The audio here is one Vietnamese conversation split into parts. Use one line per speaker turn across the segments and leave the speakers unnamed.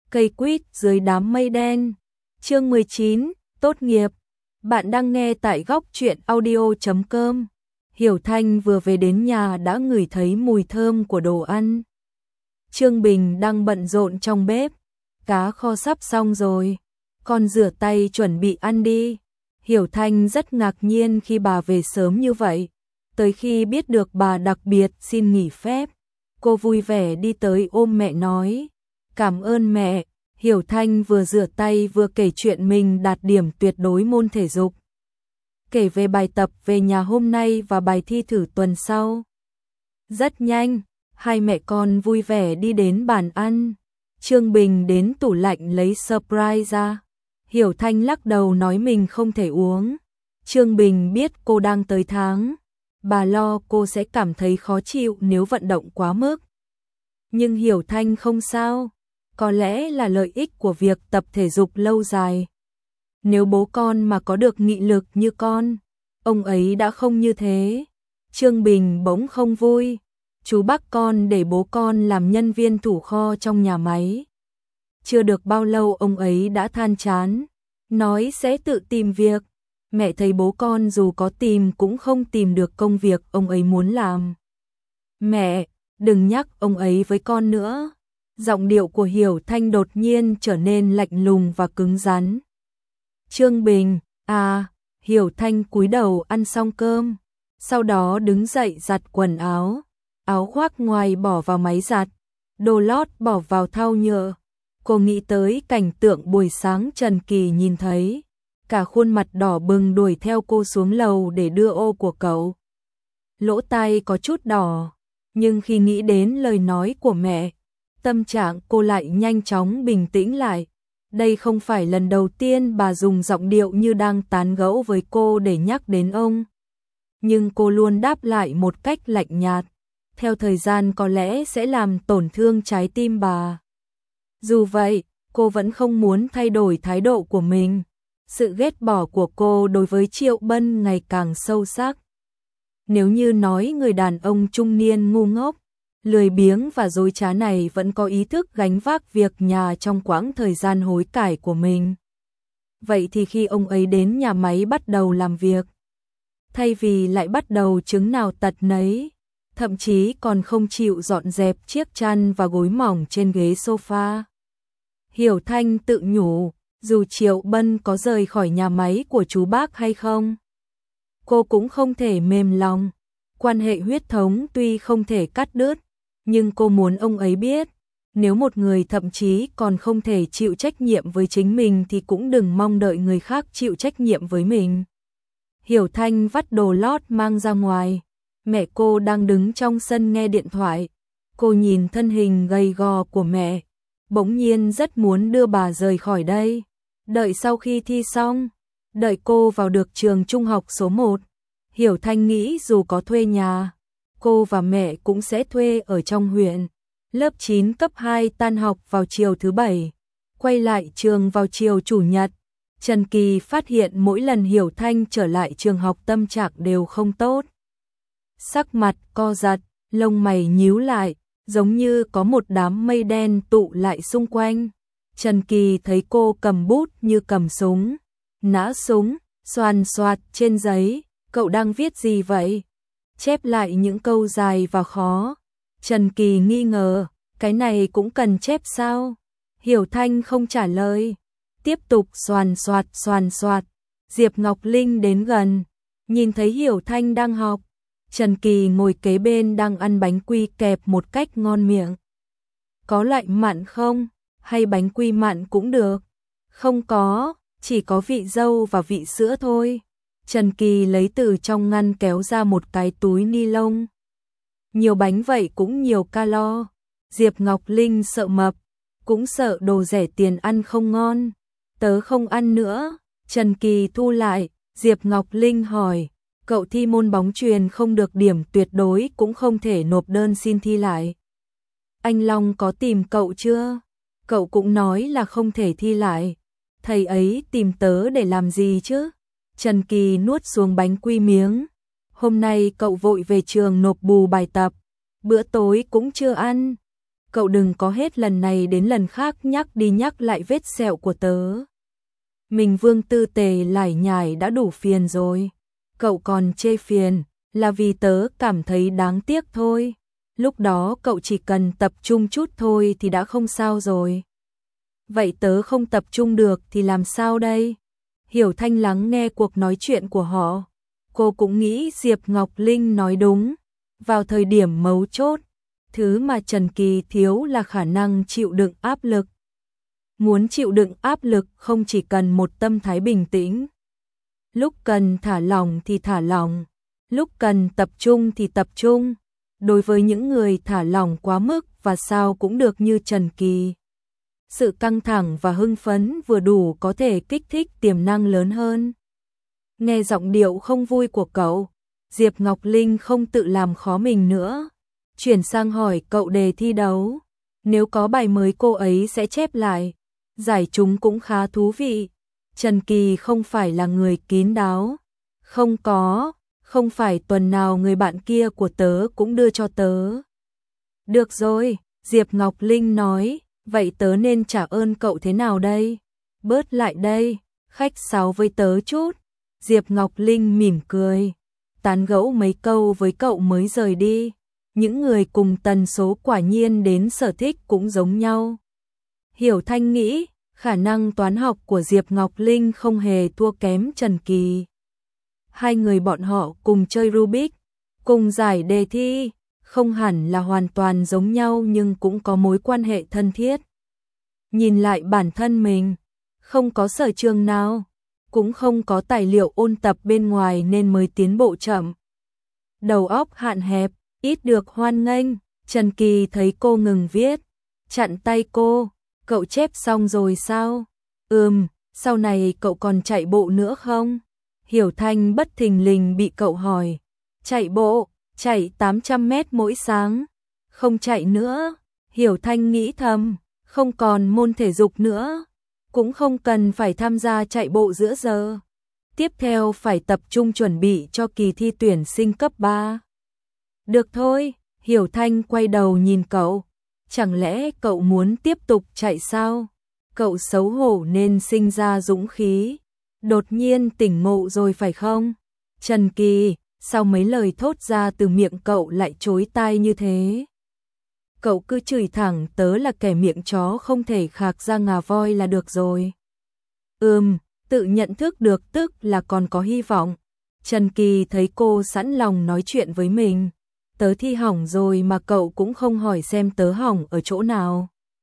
Cây quýt dưới đám mây đen. Chương 19, tốt nghiệp. Bạn đang nghe tại góc truyện audio.com. Hiểu Thanh vừa về đến nhà đã ngửi thấy mùi thơm của đồ ăn. Trương Bình đang bận rộn trong bếp. Cá kho sắp xong rồi. Con rửa tay chuẩn bị ăn đi. Hiểu Thanh rất ngạc nhiên khi bà về sớm như vậy. Tới khi biết được bà đặc biệt xin nghỉ phép, cô vui vẻ đi tới ôm mẹ nói: "Cảm ơn mẹ." Hiểu Thanh vừa rửa tay vừa kể chuyện mình đạt điểm tuyệt đối môn thể dục. Kể về bài tập về nhà hôm nay và bài thi thử tuần sau. Rất nhanh, hai mẹ con vui vẻ đi đến bàn ăn. Trương Bình đến tủ lạnh lấy surprise ra. Hiểu Thanh lắc đầu nói mình không thể uống. Trương Bình biết cô đang tới tháng. Bà lo cô sẽ cảm thấy khó chịu nếu vận động quá mức. Nhưng Hiểu Thanh không sao. Có lẽ là lợi ích của việc tập thể dục lâu dài. Nếu bố con mà có được nghị lực như con, ông ấy đã không như thế. Trương Bình bỗng không vui. Chú bắt con để bố con làm nhân viên thủ kho trong nhà máy. Chưa được bao lâu ông ấy đã than chán, nói sẽ tự tìm việc. Mẹ thấy bố con dù có tìm cũng không tìm được công việc ông ấy muốn làm. Mẹ, đừng nhắc ông ấy với con nữa. Giọng điệu của Hiểu Thanh đột nhiên trở nên lạnh lùng và cứng rắn. Trương Bình, Hiểu Thanh cúi đầu ăn xong cơm, sau đó đứng dậy giặt quần áo, áo khoác ngoài bỏ vào máy giặt, đồ lót bỏ vào thau nhựa. Cô nghĩ tới cảnh tượng buổi sáng Trần Kỳ nhìn thấy, cả khuôn mặt đỏ bừng đuổi theo cô xuống lầu để đưa ô của cậu. Lỗ tai có chút đỏ, nhưng khi nghĩ đến lời nói của mẹ, tâm trạng cô lại nhanh chóng bình tĩnh lại. Đây không phải lần đầu tiên bà dùng giọng điệu như đang tán gẫu với cô để nhắc đến ông. Nhưng cô luôn đáp lại một cách lạnh nhạt. Theo thời gian có lẽ sẽ làm tổn thương trái tim bà. Dù vậy, cô vẫn không muốn thay đổi thái độ của mình. Sự ghét bỏ của cô đối với Triệu Bân ngày càng sâu sắc. Nếu như nói người đàn ông trung niên ngu ngốc, lười biếng và dối trá này vẫn có ý thức gánh vác việc nhà trong quãng thời gian hối cải của mình. Vậy thì khi ông ấy đến nhà máy bắt đầu làm việc, thay vì lại bắt đầu chứng nào tật nấy, thậm chí còn không chịu dọn dẹp chiếc chăn và gối mỏng trên ghế sofa. Hiểu Thanh tự nhủ, dù Triệu Bân có rời khỏi nhà máy của chú bác hay không, cô cũng không thể mềm lòng. Quan hệ huyết thống tuy không thể cắt đứt, nhưng cô muốn ông ấy biết, nếu một người thậm chí còn không thể chịu trách nhiệm với chính mình thì cũng đừng mong đợi người khác chịu trách nhiệm với mình. Hiểu Thanh vắt đồ lót mang ra ngoài. Mẹ cô đang đứng trong sân nghe điện thoại. Cô nhìn thân hình gầy gò của mẹ, bỗng nhiên rất muốn đưa bà rời khỏi đây. Đợi sau khi thi xong, đợi cô vào được trường trung học số 1. Hiểu Thanh nghĩ dù có thuê nhà, cô và mẹ cũng sẽ thuê ở trong huyện. Lớp 9 cấp 2 tan học vào chiều thứ Bảy, quay lại trường vào chiều Chủ nhật. Trần Kỳ phát hiện mỗi lần Hiểu Thanh trở lại trường học tâm trạng đều không tốt. Sắc mặt co giật, lông mày nhíu lại, giống như có một đám mây đen tụ lại xung quanh. Trần Kỳ thấy cô cầm bút như cầm súng, nã súng, xoàn xoạt trên giấy. Cậu đang viết gì vậy? Chép lại những câu dài và khó. Trần Kỳ nghi ngờ, cái này cũng cần chép sao? Hiểu Thanh không trả lời. Tiếp tục xoàn xoạt. Diệp Ngọc Linh đến gần, nhìn thấy Hiểu Thanh đang học. Trần Kỳ ngồi kế bên đang ăn bánh quy kẹp một cách ngon miệng. Có loại mặn không? Hay bánh quy mặn cũng được? Không có, chỉ có vị dâu và vị sữa thôi. Trần Kỳ lấy từ trong ngăn kéo ra một cái túi ni lông. Nhiều bánh vậy cũng nhiều calo. Diệp Ngọc Linh sợ mập, cũng sợ đồ rẻ tiền ăn không ngon. Tớ không ăn nữa. Trần Kỳ thu lại. Diệp Ngọc Linh hỏi, cậu thi môn bóng chuyền không được điểm tuyệt đối cũng không thể nộp đơn xin thi lại. Anh Long có tìm cậu chưa? Cậu cũng nói là không thể thi lại. Thầy ấy tìm tớ để làm gì chứ? Trần Kỳ nuốt xuống bánh quy miếng. Hôm nay cậu vội về trường nộp bù bài tập, bữa tối cũng chưa ăn. cậu đừng có hết lần này đến lần khác nhắc đi nhắc lại vết sẹo của tớ. Mình Vương Tư Tề lải nhải đã đủ phiền rồi. Cậu còn chê phiền, là vì tớ cảm thấy đáng tiếc thôi. Lúc đó cậu chỉ cần tập trung chút thôi thì đã không sao rồi. Vậy tớ không tập trung được thì làm sao đây? Hiểu Thanh lắng nghe cuộc nói chuyện của họ. Cô cũng nghĩ Diệp Ngọc Linh nói đúng. Vào thời điểm mấu chốt, thứ mà Trần Kỳ thiếu là khả năng chịu đựng áp lực. Muốn chịu đựng áp lực không chỉ cần một tâm thái bình tĩnh. Lúc cần thả lỏng thì thả lỏng, lúc cần tập trung thì tập trung. Đối với những người thả lỏng quá mức và sao cũng được như Trần Kỳ, sự căng thẳng và hưng phấn vừa đủ có thể kích thích tiềm năng lớn hơn. Nghe giọng điệu không vui của cậu, Diệp Ngọc Linh không tự làm khó mình nữa. Chuyển sang hỏi cậu đề thi đấu. Nếu có bài mới cô ấy sẽ chép lại. Giải chúng cũng khá thú vị. Trần Kỳ không phải là người kín đáo. Không phải tuần nào người bạn kia của tớ cũng đưa cho tớ. Được rồi, Diệp Ngọc Linh nói, vậy tớ nên trả ơn cậu thế nào đây? Bớt lại đây, khách sáo với tớ chút. Diệp Ngọc Linh mỉm cười, tán gẫu mấy câu với cậu mới rời đi. Những người cùng tần số quả nhiên đến sở thích cũng giống nhau. Hiểu Thanh nghĩ, khả năng toán học của Diệp Ngọc Linh không hề thua kém Trần Kỳ. Hai người bọn họ cùng chơi Rubik, cùng giải đề thi, không hẳn là hoàn toàn giống nhau nhưng cũng có mối quan hệ thân thiết. Nhìn lại bản thân mình, không có sở trường nào, cũng không có tài liệu ôn tập bên ngoài nên mới tiến bộ chậm. Đầu óc hạn hẹp, ít được hoan nghênh. Trần Kỳ thấy cô ngừng viết, chặn tay cô, cậu chép xong rồi sao? Sau này cậu còn chạy bộ nữa không? Hiểu Thanh bất thình lình bị cậu hỏi. Chạy bộ, chạy 800 mét mỗi sáng. Không chạy nữa. Hiểu Thanh nghĩ thầm, không còn môn thể dục nữa. Cũng không cần phải tham gia chạy bộ giữa giờ. Tiếp theo phải tập trung chuẩn bị cho kỳ thi tuyển sinh cấp 3. Được thôi, Hiểu Thanh quay đầu nhìn cậu. Chẳng lẽ cậu muốn tiếp tục chạy sao? Cậu xấu hổ nên sinh ra dũng khí. Đột nhiên tỉnh ngộ rồi phải không? Trần Kỳ, sao mấy lời thốt ra từ miệng cậu lại chối tai như thế? Cậu cứ chửi thẳng tớ là kẻ miệng chó không thể khạc ra ngà voi là được rồi. Tự nhận thức được tức là còn có hy vọng. Trần Kỳ thấy cô sẵn lòng nói chuyện với mình. Tớ thi hỏng rồi mà cậu cũng không hỏi xem tớ hỏng ở chỗ nào.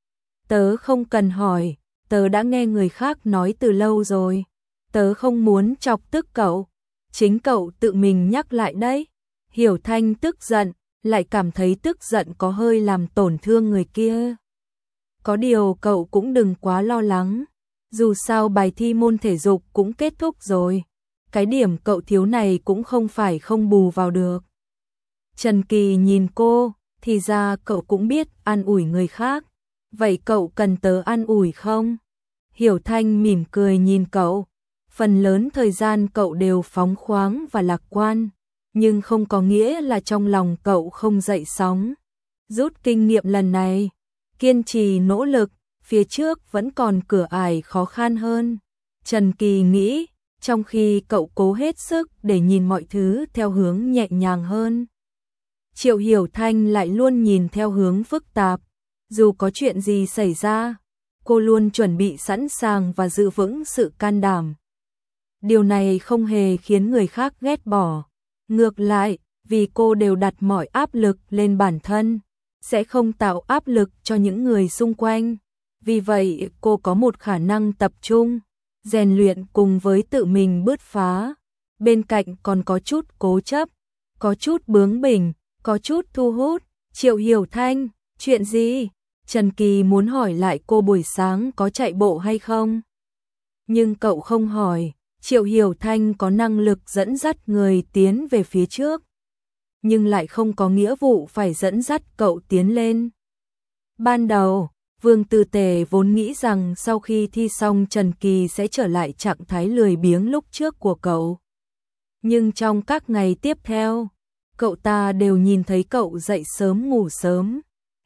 Tớ không cần hỏi, tớ đã nghe người khác nói từ lâu rồi. Tớ không muốn chọc tức cậu. Chính cậu tự mình nhắc lại đấy. Hiểu Thanh tức giận, lại cảm thấy tức giận có hơi làm tổn thương người kia. Có điều cậu cũng đừng quá lo lắng. Dù sao bài thi môn thể dục cũng kết thúc rồi. Cái điểm cậu thiếu này cũng không phải không bù vào được. Trần Kỳ nhìn cô, thì ra cậu cũng biết an ủi người khác. Vậy cậu cần tớ an ủi không? Hiểu Thanh mỉm cười nhìn cậu. Phần lớn thời gian cậu đều phóng khoáng và lạc quan, nhưng không có nghĩa là trong lòng cậu không dậy sóng. Rút kinh nghiệm lần này, kiên trì nỗ lực, phía trước vẫn còn cửa ải khó khăn hơn. Trần Kỳ nghĩ, trong khi cậu cố hết sức để nhìn mọi thứ theo hướng nhẹ nhàng hơn. Triệu Hiểu Thanh lại luôn nhìn theo hướng phức tạp. Dù có chuyện gì xảy ra, cô luôn chuẩn bị sẵn sàng và giữ vững sự can đảm. Điều này không hề khiến người khác ghét bỏ. Ngược lại, vì cô đều đặt mọi áp lực lên bản thân, sẽ không tạo áp lực cho những người xung quanh. Vì vậy, cô có một khả năng tập trung, rèn luyện cùng với tự mình bứt phá. Bên cạnh còn có chút cố chấp, có chút bướng bỉnh, có chút thu hút. Triệu Hiểu Thanh, chuyện gì? Trần Kỳ muốn hỏi lại cô buổi sáng có chạy bộ hay không? Nhưng cậu không hỏi. Triệu Hiểu Thanh có năng lực dẫn dắt người tiến về phía trước, nhưng lại không có nghĩa vụ phải dẫn dắt cậu tiến lên. Ban đầu, Vương Tư Tề vốn nghĩ rằng sau khi thi xong Trần Kỳ sẽ trở lại trạng thái lười biếng lúc trước của cậu. Nhưng trong các ngày tiếp theo, cậu ta đều nhìn thấy cậu dậy sớm ngủ sớm.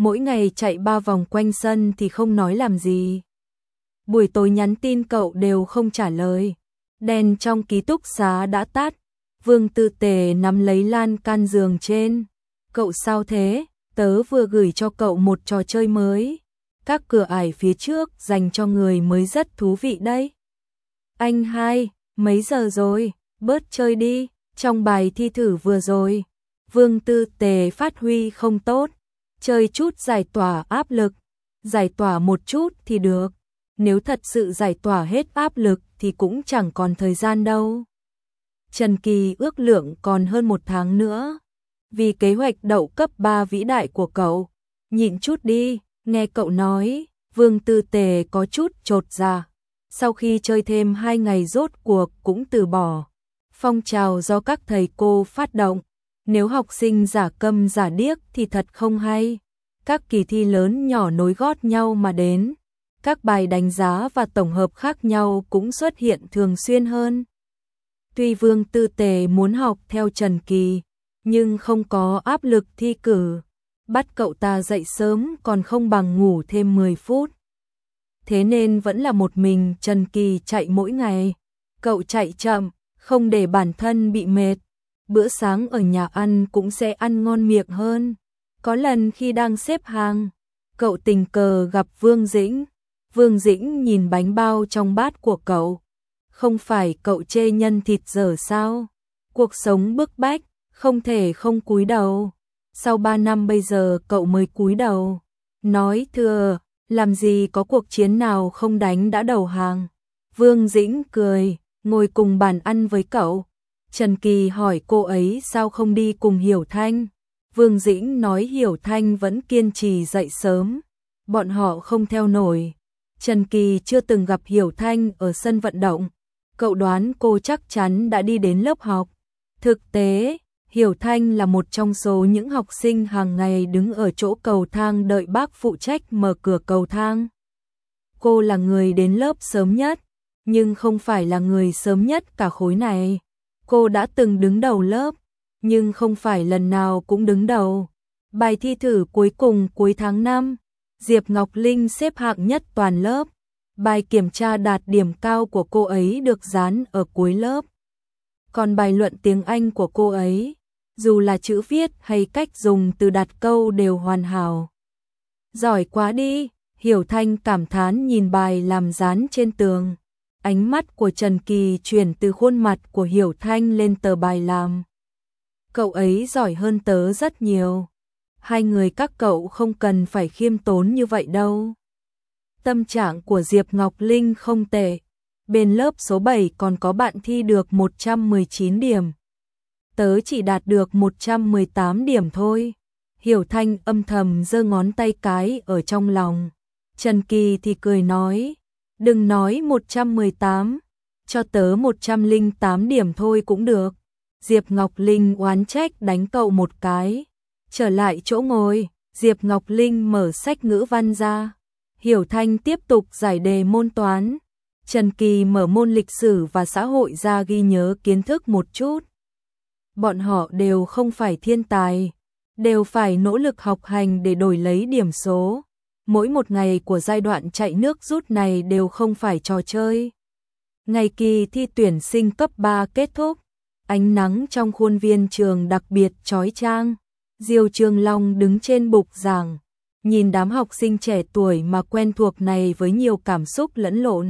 mỗi ngày chạy 3 vòng quanh sân thì không nói làm gì. Buổi tối nhắn tin cậu đều không trả lời. Đèn trong ký túc xá đã tắt. Vương Tư Tề nắm lấy lan can giường trên. Cậu sao thế? Tớ vừa gửi cho cậu một trò chơi mới. Các cửa ải phía trước dành cho người mới rất thú vị đấy. Anh hai, mấy giờ rồi? Bớt chơi đi. Trong bài thi thử vừa rồi, Vương Tư Tề phát huy không tốt. Chơi chút giải tỏa áp lực. Giải tỏa một chút thì được. Nếu thật sự giải tỏa hết áp lực thì cũng chẳng còn thời gian đâu. Trần Kỳ ước lượng còn hơn 1 tháng nữa. Vì kế hoạch đậu cấp 3 vĩ đại của cậu. Nhịn chút đi, nghe cậu nói, Vương Tư Tề có chút chột dạ. Sau khi chơi thêm 2 ngày rốt cuộc cũng từ bỏ. Phong trào do các thầy cô phát động. Nếu học sinh giả câm giả điếc thì thật không hay. Các kỳ thi lớn nhỏ nối gót nhau mà đến. Các bài đánh giá và tổng hợp khác nhau cũng xuất hiện thường xuyên hơn. Tuy Vương Tư Tề muốn học theo Trần Kỳ, nhưng không có áp lực thi cử. Bắt cậu ta dậy sớm còn không bằng ngủ thêm 10 phút. Thế nên vẫn là một mình Trần Kỳ chạy mỗi ngày. Cậu chạy chậm, không để bản thân bị mệt. Bữa sáng ở nhà ăn cũng sẽ ăn ngon miệng hơn. Có lần khi đang xếp hàng, cậu tình cờ gặp Vương Dĩnh. Vương Dĩnh nhìn bánh bao trong bát của cậu. Không phải cậu chê nhân thịt dở sao? Cuộc sống bức bách, không thể không cúi đầu. Sau 3 năm bây giờ cậu mới cúi đầu. Nói thưa, làm gì có cuộc chiến nào không đánh đã đầu hàng. Vương Dĩnh cười, ngồi cùng bàn ăn với cậu. Trần Kỳ hỏi cô ấy sao không đi cùng Hiểu Thanh. Vương Dĩnh nói Hiểu Thanh vẫn kiên trì dậy sớm. Bọn họ không theo nổi. Trần Kỳ chưa từng gặp Hiểu Thanh ở sân vận động. Cậu đoán cô chắc chắn đã đi đến lớp học. Thực tế, Hiểu Thanh là một trong số những học sinh hàng ngày đứng ở chỗ cầu thang đợi bác phụ trách mở cửa cầu thang. Cô là người đến lớp sớm nhất, nhưng không phải là người sớm nhất cả khối này. Cô đã từng đứng đầu lớp, nhưng không phải lần nào cũng đứng đầu. Bài thi thử cuối cùng cuối tháng 5, Diệp Ngọc Linh xếp hạng nhất toàn lớp. Bài kiểm tra đạt điểm cao của cô ấy được dán ở cuối lớp. Còn bài luận tiếng Anh của cô ấy, dù là chữ viết hay cách dùng từ đặt câu đều hoàn hảo. Giỏi quá đi, Hiểu Thanh cảm thán nhìn bài làm dán trên tường. Ánh mắt của Trần Kỳ chuyển từ khuôn mặt của Hiểu Thanh lên tờ bài làm. Cậu ấy giỏi hơn tớ rất nhiều. Hai người các cậu không cần phải khiêm tốn như vậy đâu. Tâm trạng của Diệp Ngọc Linh không tệ. Bên lớp số 7 còn có bạn thi được 119 điểm. Tớ chỉ đạt được 118 điểm thôi. Hiểu Thanh âm thầm giơ ngón tay cái ở trong lòng. Trần Kỳ thì cười nói, đừng nói 118, cho tớ 108 điểm thôi cũng được. Diệp Ngọc Linh oán trách đánh cậu một cái. Trở lại chỗ ngồi, Diệp Ngọc Linh mở sách ngữ văn ra. Hiểu Thanh tiếp tục giải đề môn toán. Trần Kỳ mở môn lịch sử và xã hội ra ghi nhớ kiến thức một chút. Bọn họ đều không phải thiên tài, đều phải nỗ lực học hành để đổi lấy điểm số. Mỗi một ngày của giai đoạn chạy nước rút này đều không phải trò chơi. Ngày kỳ thi tuyển sinh cấp 3 kết thúc, ánh nắng trong khuôn viên trường đặc biệt chói chang. Diêu Trường Long đứng trên bục giảng, nhìn đám học sinh trẻ tuổi mà quen thuộc này với nhiều cảm xúc lẫn lộn.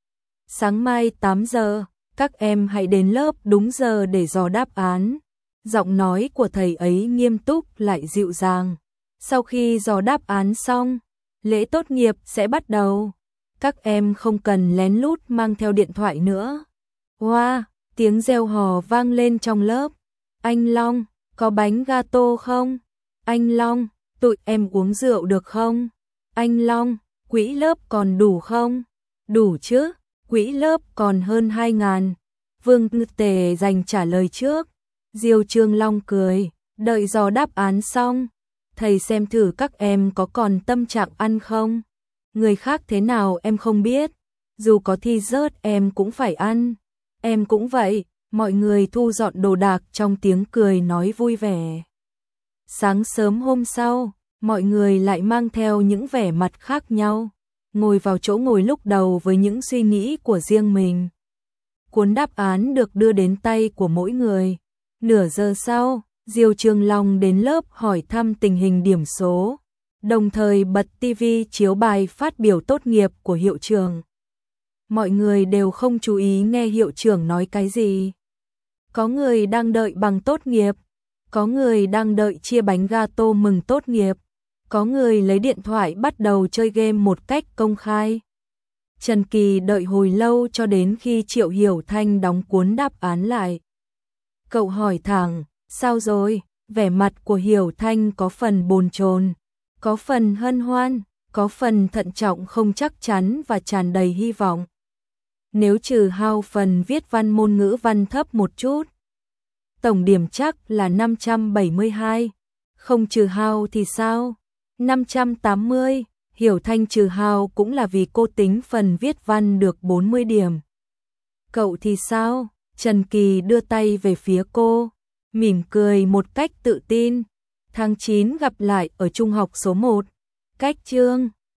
Sáng mai 8 giờ, các em hãy đến lớp đúng giờ để dò đáp án. Giọng nói của thầy ấy nghiêm túc lại dịu dàng. Sau khi dò đáp án xong, lễ tốt nghiệp sẽ bắt đầu. Các em không cần lén lút mang theo điện thoại nữa. Wow, tiếng reo hò vang lên trong lớp. Anh Long, có bánh gato không? Anh Long, tụi em uống rượu được không? Anh Long, quỹ lớp còn đủ không? Đủ chứ, quỹ lớp còn hơn 2.000. Vương Tư Tề dành trả lời trước. Diêu Trường Long cười, đợi dò đáp án xong, thầy xem thử các em có còn tâm trạng ăn không? Người khác thế nào em không biết, dù có thi rớt em cũng phải ăn. Em cũng vậy. Mọi người thu dọn đồ đạc trong tiếng cười nói vui vẻ. Sáng sớm hôm sau, Mọi người lại mang theo những vẻ mặt khác nhau, ngồi vào chỗ ngồi lúc đầu với những suy nghĩ của riêng mình. Cuốn đáp án được đưa đến tay của mỗi người. Nửa giờ sau, Diêu Trường Long đến lớp hỏi thăm tình hình điểm số, đồng thời bật TV chiếu bài phát biểu tốt nghiệp của hiệu trưởng. Mọi người đều không chú ý nghe hiệu trưởng nói cái gì. Có người đang đợi bằng tốt nghiệp, có người đang đợi chia bánh gato mừng tốt nghiệp, có người lấy điện thoại bắt đầu chơi game một cách công khai. Trần Kỳ đợi hồi lâu cho đến khi Triệu Hiểu Thanh đóng cuốn đáp án lại. Cậu hỏi thẳng, sao rồi? Vẻ mặt của Hiểu Thanh có phần bồn chồn, có phần hân hoan, có phần thận trọng không chắc chắn và tràn đầy hy vọng. Nếu trừ hao phần viết văn môn ngữ văn thấp một chút, tổng điểm chắc là 572. Không trừ hao thì sao? 580. Hiểu Thanh trừ hao cũng là vì cô tính phần viết văn được 40 điểm. Cậu thì sao? Trần Kỳ đưa tay về phía cô, mỉm cười một cách tự tin. Tháng 9 gặp lại ở trung học số 1. Cách chương